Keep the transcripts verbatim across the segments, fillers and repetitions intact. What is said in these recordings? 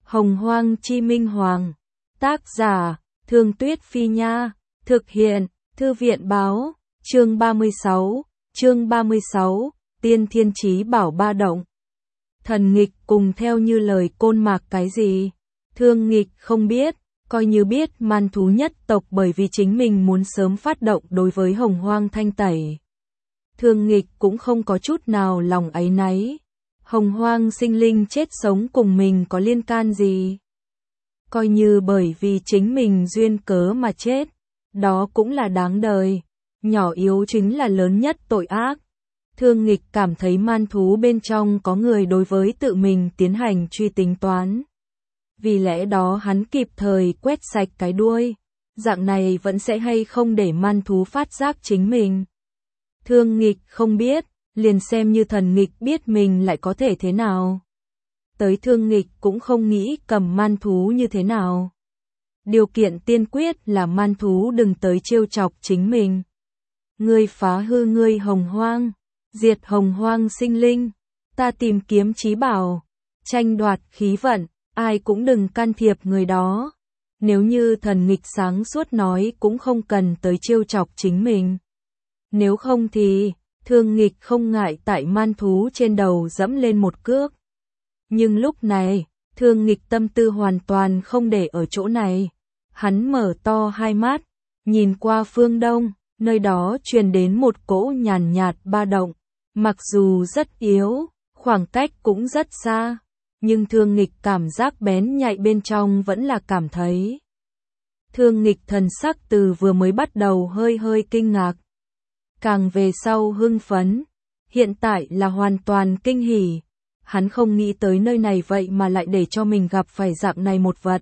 Hồng Hoang Chi Minh Hoàng. Tác giả, Thương Tuyết Phi Nha. Thực hiện, Thư viện Báo. Chương ba mươi sáu. Chương ba mươi sáu. Tiên Thiên Chí Bảo ba động. Thần Nghịch cùng theo như lời Côn Mạc cái gì? Thương Nghịch không biết, coi như biết man thú nhất tộc bởi vì chính mình muốn sớm phát động đối với Hồng Hoang thanh tẩy. Thương Nghịch cũng không có chút nào lòng áy náy. Hồng Hoang sinh linh chết sống cùng mình có liên can gì? Coi như bởi vì chính mình duyên cớ mà chết, đó cũng là đáng đời. Nhỏ yếu chính là lớn nhất tội ác. Thương Nghịch cảm thấy man thú bên trong có người đối với tự mình tiến hành truy tính toán. Vì lẽ đó hắn kịp thời quét sạch cái đuôi. Dạng này vẫn sẽ hay không để man thú phát giác chính mình. Thương Nghịch không biết, liền xem như Thần Nghịch biết mình lại có thể thế nào. Tới Thương Nghịch cũng không nghĩ cầm man thú như thế nào. Điều kiện tiên quyết là man thú đừng tới trêu chọc chính mình. Ngươi phá hư ngươi Hồng Hoang, diệt Hồng Hoang sinh linh, ta tìm kiếm chí bảo, tranh đoạt khí vận, ai cũng đừng can thiệp người đó. Nếu như Thần Nghịch sáng suốt nói cũng không cần tới trêu chọc chính mình. Nếu không thì, Thương Nghịch không ngại tại man thú trên đầu dẫm lên một cước. Nhưng lúc này, Thương Nghịch tâm tư hoàn toàn không để ở chỗ này. Hắn mở to hai mắt, nhìn qua phương đông, nơi đó truyền đến một cỗ nhàn nhạt ba động. Mặc dù rất yếu, khoảng cách cũng rất xa, nhưng Thương Nghịch cảm giác bén nhạy bên trong vẫn là cảm thấy. Thương Nghịch thần sắc từ vừa mới bắt đầu hơi hơi kinh ngạc. Càng về sau hưng phấn, hiện tại là hoàn toàn kinh hỉ. Hắn không nghĩ tới nơi này vậy mà lại để cho mình gặp phải dạng này một vật.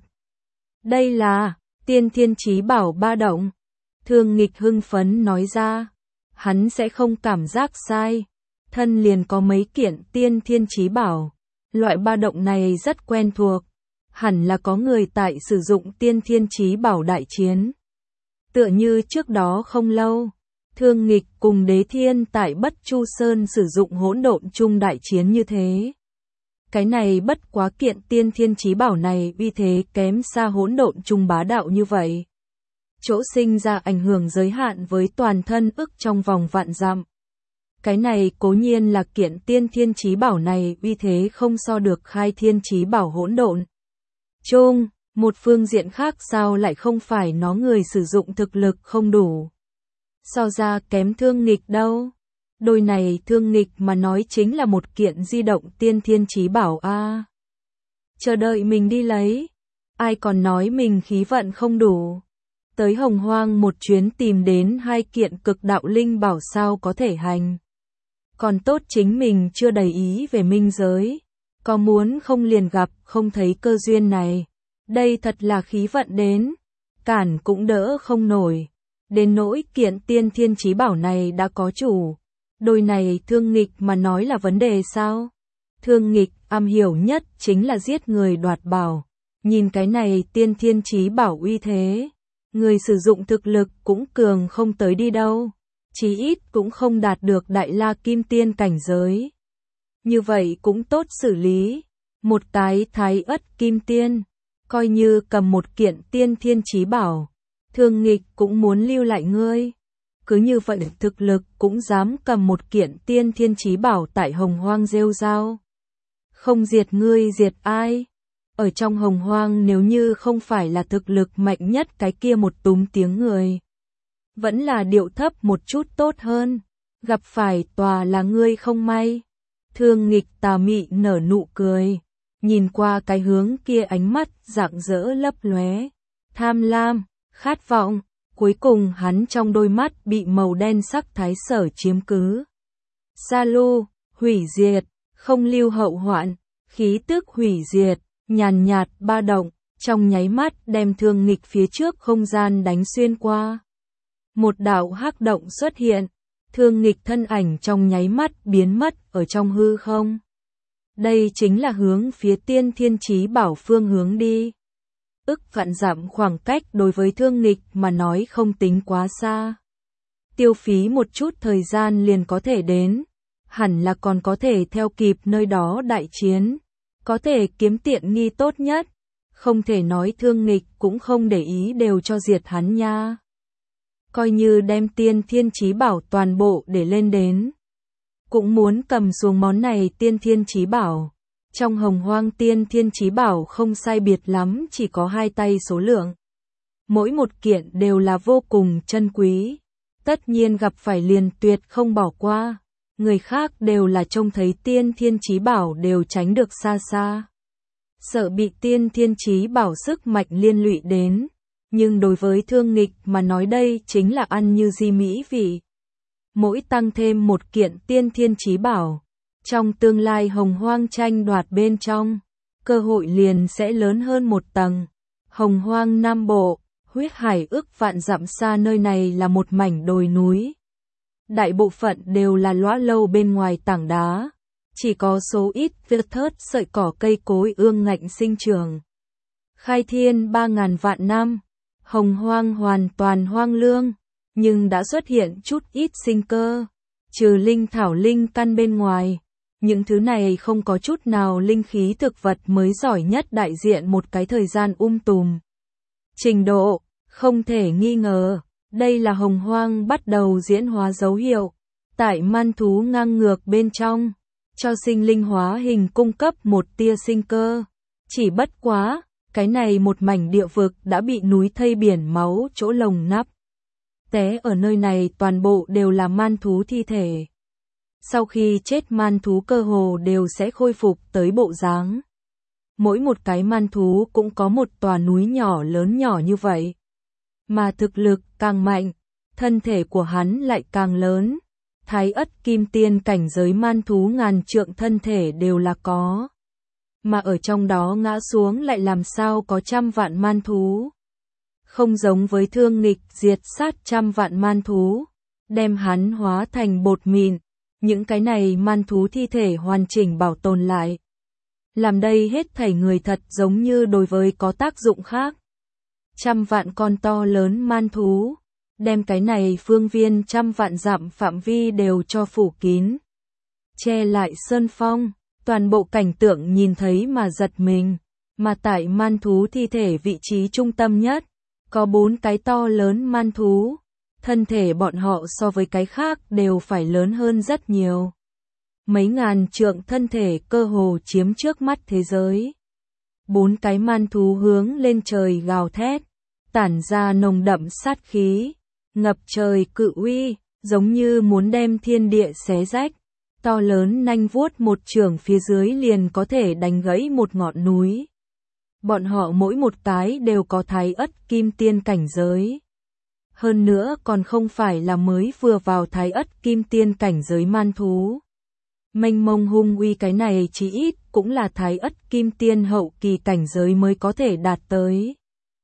Đây là Tiên Thiên Chí Bảo ba động. Thương Nghịch hưng phấn nói ra. Hắn sẽ không cảm giác sai. Thân liền có mấy kiện Tiên Thiên Chí Bảo. Loại ba động này rất quen thuộc. Hẳn là có người tại sử dụng Tiên Thiên Chí Bảo đại chiến. Tựa như trước đó không lâu, Thương Nghịch cùng Đế Thiên tại Bất Chu Sơn sử dụng hỗn độn chung đại chiến như thế. Cái này bất quá kiện Tiên Thiên Chí Bảo này uy thế kém xa hỗn độn chung bá đạo như vậy. Chỗ sinh ra ảnh hưởng giới hạn với toàn thân ức trong vòng vạn dặm. Cái này cố nhiên là kiện Tiên Thiên Chí Bảo này uy thế không so được Khai Thiên Chí Bảo hỗn độn chung, một phương diện khác sao lại không phải nó người sử dụng thực lực không đủ. So ra kém Thương Nghịch đâu. Đôi này Thương Nghịch mà nói chính là một kiện di động Tiên Thiên Chí Bảo a. À, chờ đợi mình đi lấy. Ai còn nói mình khí vận không đủ. Tới Hồng Hoang một chuyến tìm đến hai kiện cực đạo linh bảo sao có thể hành. Còn tốt chính mình chưa đầy ý về minh giới. Có muốn không liền gặp không thấy cơ duyên này. Đây thật là khí vận đến. Cản cũng đỡ không nổi. Đến nỗi kiện Tiên Thiên Chí Bảo này đã có chủ. Đôi này Thương Nghịch mà nói là vấn đề sao? Thương Nghịch am hiểu nhất chính là giết người đoạt bảo. Nhìn cái này Tiên Thiên Chí Bảo uy thế. Người sử dụng thực lực cũng cường không tới đi đâu. Chí ít cũng không đạt được Đại La Kim Tiên cảnh giới. Như vậy cũng tốt xử lý. Một cái Thái Ất Kim Tiên. Coi như cầm một kiện Tiên Thiên Chí Bảo. Thương Nghịch cũng muốn lưu lại ngươi. Cứ như vậy thực lực cũng dám cầm một kiện Tiên Thiên Chí Bảo tại Hồng Hoang rêu rao. Không diệt ngươi diệt ai? Ở trong Hồng Hoang nếu như không phải là thực lực mạnh nhất cái kia một túm tiếng người. Vẫn là điệu thấp một chút tốt hơn. Gặp phải tòa là ngươi không may. Thương Nghịch tà mị nở nụ cười. Nhìn qua cái hướng kia ánh mắt rạng rỡ lấp lóe. Tham lam, khát vọng. Cuối cùng hắn trong đôi mắt bị màu đen sắc thái sở chiếm cứ. Sa lu, hủy diệt, không lưu hậu hoạn, khí tức hủy diệt, nhàn nhạt ba động, trong nháy mắt đem Thương Nghịch phía trước không gian đánh xuyên qua. Một đạo hắc động xuất hiện, Thương Nghịch thân ảnh trong nháy mắt biến mất ở trong hư không. Đây chính là hướng phía Tiên Thiên Chí Bảo phương hướng đi. Ức vạn dặm khoảng cách đối với Thương Nghịch mà nói không tính quá xa. Tiêu phí một chút thời gian liền có thể đến. Hẳn là còn có thể theo kịp nơi đó đại chiến. Có thể kiếm tiện nghi tốt nhất. Không thể nói Thương Nghịch cũng không để ý đều cho diệt hắn nha. Coi như đem tiên thiên chí bảo toàn bộ để lên đến. Cũng muốn cầm xuống món này tiên thiên chí bảo. Trong hồng hoang tiên thiên chí bảo không sai biệt lắm chỉ có hai tay số lượng. Mỗi một kiện đều là vô cùng chân quý. Tất nhiên gặp phải liền tuyệt không bỏ qua. Người khác đều là trông thấy tiên thiên chí bảo đều tránh được xa xa. Sợ bị tiên thiên chí bảo sức mạnh liên lụy đến. Nhưng đối với Thương Nghịch mà nói đây chính là ăn như di mỹ vị. Mỗi tăng thêm một kiện tiên thiên chí bảo. Trong tương lai hồng hoang tranh đoạt bên trong, cơ hội liền sẽ lớn hơn một tầng. Hồng hoang Nam Bộ, huyết hải ước vạn dặm xa nơi này là một mảnh đồi núi. Đại bộ phận đều là lõa lâu bên ngoài tảng đá. Chỉ có số ít thưa thớt sợi cỏ cây cối ương ngạnh sinh trưởng. Khai thiên ba ngàn vạn năm, hồng hoang hoàn toàn hoang lương, nhưng đã xuất hiện chút ít sinh cơ. Trừ linh thảo linh căn bên ngoài, những thứ này không có chút nào linh khí thực vật mới giỏi nhất đại diện một cái thời gian um tùm. Trình độ, không thể nghi ngờ, đây là hồng hoang bắt đầu diễn hóa dấu hiệu. Tại man thú ngang ngược bên trong, cho sinh linh hóa hình cung cấp một tia sinh cơ. Chỉ bất quá, cái này một mảnh địa vực đã bị núi thây biển máu chỗ lồng nắp. Té ở nơi này toàn bộ đều là man thú thi thể. Sau khi chết man thú cơ hồ đều sẽ khôi phục tới bộ dáng. Mỗi một cái man thú cũng có một tòa núi nhỏ lớn nhỏ như vậy. Mà thực lực càng mạnh, thân thể của hắn lại càng lớn. Thái ất kim tiên cảnh giới man thú ngàn trượng thân thể đều là có. Mà ở trong đó ngã xuống lại làm sao có trăm vạn man thú. Không giống với Thương Nghịch diệt sát trăm vạn man thú, đem hắn hóa thành bột mịn, những cái này man thú thi thể hoàn chỉnh bảo tồn lại. Làm đây hết thảy người thật giống như đối với có tác dụng khác. Trăm vạn con to lớn man thú, đem cái này phương viên trăm vạn dặm phạm vi đều cho phủ kín. Che lại sơn phong, toàn bộ cảnh tượng nhìn thấy mà giật mình, mà tại man thú thi thể vị trí trung tâm nhất, có bốn cái to lớn man thú, thân thể bọn họ so với cái khác đều phải lớn hơn rất nhiều. Mấy ngàn trượng thân thể cơ hồ chiếm trước mắt thế giới. Bốn cái man thú hướng lên trời gào thét, tản ra nồng đậm sát khí, ngập trời cự uy, giống như muốn đem thiên địa xé rách. To lớn nanh vuốt một chưởng phía dưới liền có thể đánh gãy một ngọn núi. Bọn họ mỗi một cái đều có thái ất kim tiên cảnh giới. Hơn nữa còn không phải là mới vừa vào thái ất kim tiên cảnh giới man thú. Mênh mông hung uy cái này chí ít cũng là thái ất kim tiên hậu kỳ cảnh giới mới có thể đạt tới.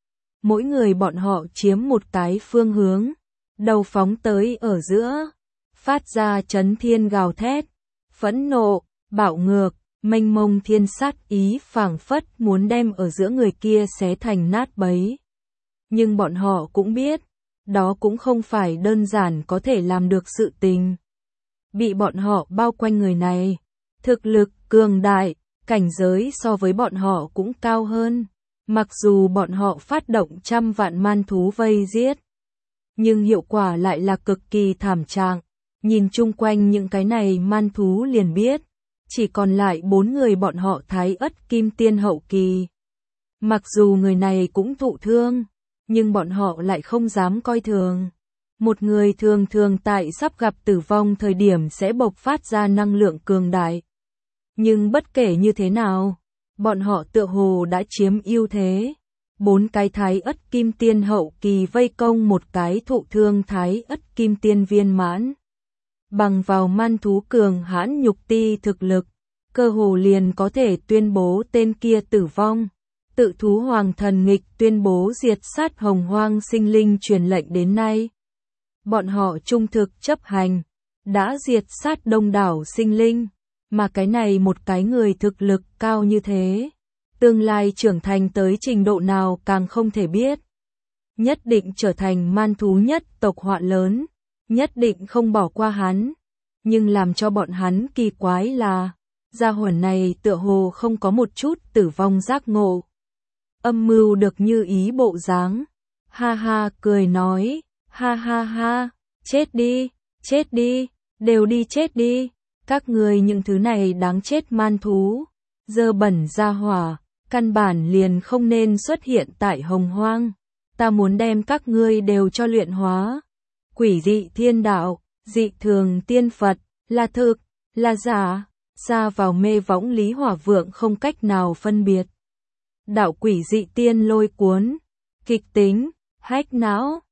Mỗi người bọn họ chiếm một cái phương hướng, đầu phóng tới ở giữa, phát ra chấn thiên gào thét, phẫn nộ, bạo ngược, mênh mông thiên sát ý phảng phất muốn đem ở giữa người kia xé thành nát bấy. Nhưng bọn họ cũng biết, đó cũng không phải đơn giản có thể làm được sự tình. Bị bọn họ bao quanh người này, thực lực cường đại, cảnh giới so với bọn họ cũng cao hơn. Mặc dù bọn họ phát động trăm vạn man thú vây giết, nhưng hiệu quả lại là cực kỳ thảm trạng. Nhìn chung quanh những cái này man thú liền biết, chỉ còn lại bốn người bọn họ thái ất kim tiên hậu kỳ. Mặc dù người này cũng thụ thương, nhưng bọn họ lại không dám coi thường. Một người thường thường tại sắp gặp tử vong thời điểm sẽ bộc phát ra năng lượng cường đại. Nhưng bất kể như thế nào, bọn họ tựa hồ đã chiếm ưu thế. Bốn cái thái ất kim tiên hậu kỳ vây công một cái thụ thương thái ất kim tiên viên mãn. Bằng vào man thú cường hãn nhục ti thực lực, cơ hồ liền có thể tuyên bố tên kia tử vong. Tự thú hoàng thần nghịch tuyên bố diệt sát hồng hoang sinh linh truyền lệnh đến nay. Bọn họ trung thực chấp hành, đã diệt sát đông đảo sinh linh, mà cái này một cái người thực lực cao như thế. Tương lai trưởng thành tới trình độ nào càng không thể biết. Nhất định trở thành man thú nhất tộc họa lớn, nhất định không bỏ qua hắn. Nhưng làm cho bọn hắn kỳ quái là, gia hỏa này tựa hồ không có một chút tử vong giác ngộ. âm mưu được như ý bộ dáng. Ha ha cười nói, ha ha ha, chết đi, chết đi, đều đi chết đi, các ngươi những thứ này đáng chết man thú, dơ bẩn ra hỏa, căn bản liền không nên xuất hiện tại Hồng Hoang, ta muốn đem các ngươi đều cho luyện hóa. Quỷ dị thiên đạo, dị thường tiên Phật, là thực, là giả, ra vào mê võng Lý Hỏa Vượng không cách nào phân biệt. Đạo quỷ dị tiên lôi cuốn, kịch tính, hách não,